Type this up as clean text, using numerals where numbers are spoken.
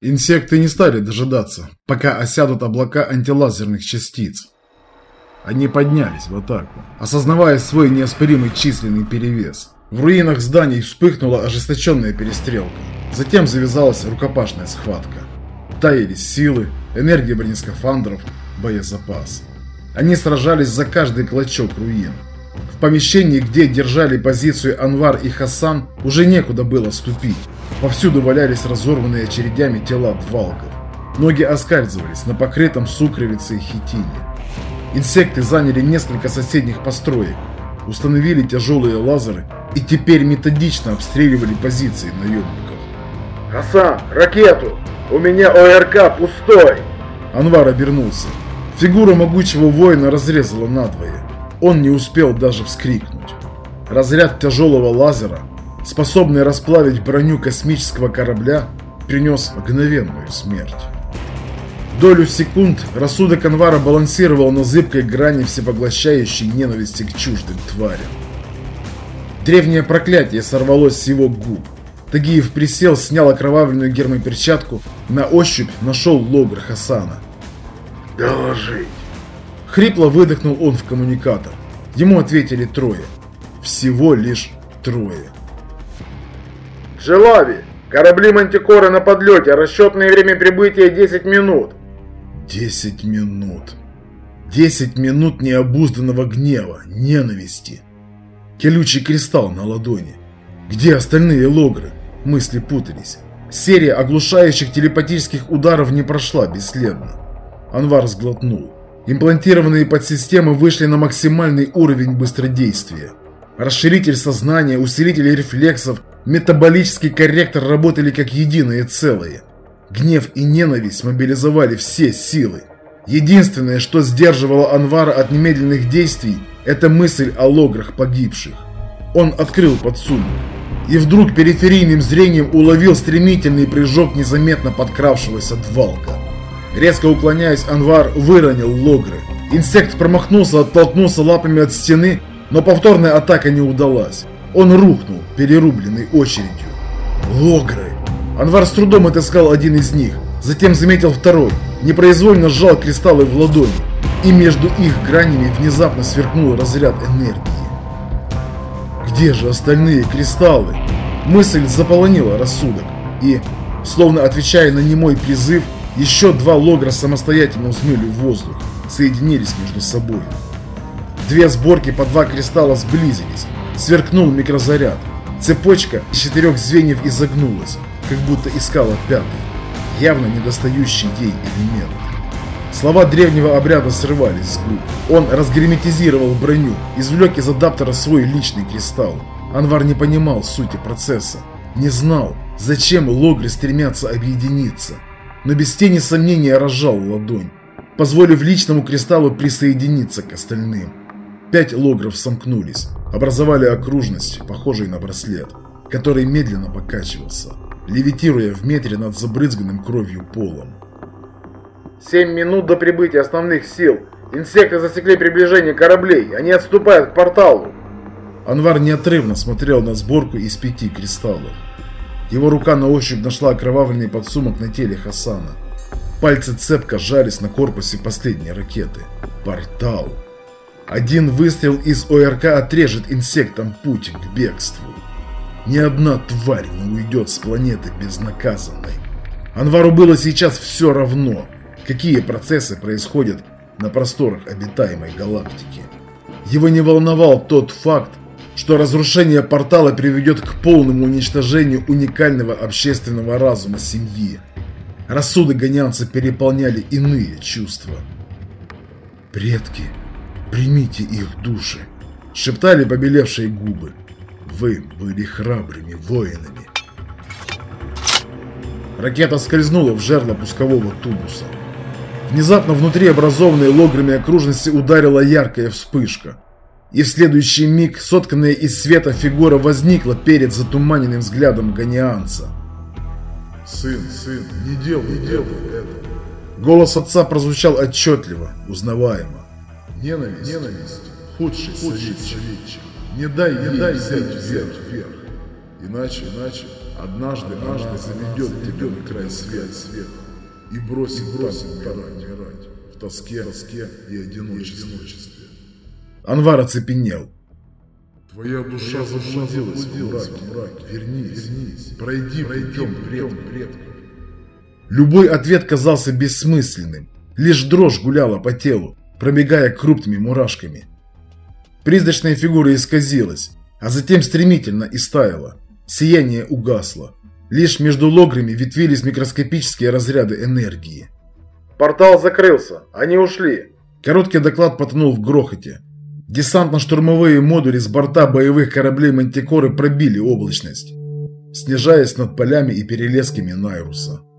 Инсекты не стали дожидаться, пока осядут облака антилазерных частиц. Они поднялись в атаку, осознавая свой неоспоримый численный перевес. В руинах зданий вспыхнула ожесточенная перестрелка. Затем завязалась рукопашная схватка. Таяли силы, энергия бронескафандров, боезапас. Они сражались за каждый клочок руин. В помещении, где держали позицию Анвар и Хасан, уже некуда было ступить. Повсюду валялись разорванные очередями тела двалков. Ноги оскальзывались на покрытом сукровицей хитине. Инсекты заняли несколько соседних построек, установили тяжелые лазеры и теперь методично обстреливали позиции наемников. «Хасан, ракету! У меня ОРК пустой!» Анвар обернулся. Фигура могучего воина разрезала надвое. Он не успел даже вскрикнуть. Разряд тяжелого лазера, способный расплавить броню космического корабля, принес мгновенную смерть. Долю секунд рассудок Анвара балансировал на зыбкой грани всепоглощающей ненависти к чуждым тварям. Древнее проклятие сорвалось с его губ. Тагиев присел, снял окровавленную гермоперчатку, на ощупь нашел логр Хасана. «Доложить!» Хрипло выдохнул он в коммуникатор. Ему ответили трое. Всего лишь трое. «Джелави! Корабли Мантикора на подлете, расчетное время прибытия 10 минут!» 10 минут. 10 минут необузданного гнева, ненависти. Колючий кристалл на ладони. Где остальные логры? Мысли путались. Серия оглушающих телепатических ударов не прошла бесследно. Анвар сглотнул. Имплантированные подсистемы вышли на максимальный уровень быстродействия. Расширитель сознания, усилитель рефлексов, метаболический корректор работали как единое целое. Гнев и ненависть мобилизовали все силы. Единственное, что сдерживало Анвара от немедленных действий, это мысль о лограх погибших. Он открыл подсумок и вдруг периферийным зрением уловил стремительный прыжок незаметно подкравшегося двалка. Резко уклоняясь, Анвар выронил логры. Инсект промахнулся, оттолкнулся лапами от стены, но повторная атака не удалась. Он рухнул, перерубленный очередью. Логры! Анвар с трудом отыскал один из них, затем заметил второй, непроизвольно сжал кристаллы в ладони, и между их гранями внезапно сверкнул разряд энергии. Где же остальные кристаллы? Мысль заполонила рассудок, и, словно отвечая на немой призыв, еще два логра самостоятельно взмыли в воздух, соединились между собой. Две сборки по 2 кристалла сблизились, сверкнул микрозаряд. Цепочка из 4 звеньев изогнулась, как будто искала пятый, явно недостающий ей элемент. Слова древнего обряда срывались с губ. Он разгерметизировал броню, извлек из адаптера свой личный кристалл. Анвар не понимал сути процесса, не знал, зачем логры стремятся объединиться, но без тени сомнения разжал ладонь, позволив личному кристаллу присоединиться к остальным. 5 логров сомкнулись, образовали окружность, похожую на браслет, который медленно покачивался, левитируя в метре над забрызганным кровью полом. 7 минут до прибытия основных сил. Инсекты засекли приближение кораблей. Они отступают к порталу. Анвар неотрывно смотрел на сборку из 5 кристаллов. Его рука на ощупь нашла окровавленный подсумок на теле Хасана. Пальцы цепко сжались на корпусе последней ракеты. Портал. Один выстрел из ОРК отрежет инсектам путь к бегству. Ни одна тварь не уйдет с планеты безнаказанной. Анвару было сейчас все равно, какие процессы происходят на просторах обитаемой галактики. Его не волновал тот факт, что разрушение портала приведет к полному уничтожению уникального общественного разума семьи. Рассудок гонянца переполняли иные чувства. «Предки, примите их души», — шептали побелевшие губы. «Вы были храбрыми воинами». Ракета скользнула в жерло пускового тубуса. Внезапно внутри образованной лограми окружности ударила яркая вспышка. И в следующий миг сотканная из света фигура возникла перед затуманенным взглядом гонианца. «Сын, не делай этого!» Голос отца прозвучал отчетливо, узнаваемо. Ненависть – худший советчик. Не дай взять вверх. Иначе Однажды заведет тебя на край света и бросит умирать в тоске и одиночестве. Анвар оцепенел. Твоя душа заблудилась в мраке. Вернись, пройди путем предков. Любой ответ казался бессмысленным. Лишь дрожь гуляла по телу, пробегая крупными мурашками. Призрачная фигура исказилась, а затем стремительно истаяла. Сияние угасло. Лишь между лограми ветвились микроскопические разряды энергии. «Портал закрылся. Они ушли». Короткий доклад потонул в грохоте. Десантно-штурмовые модули с борта боевых кораблей Мантикоры пробили облачность, снижаясь над полями и перелесками Найруса.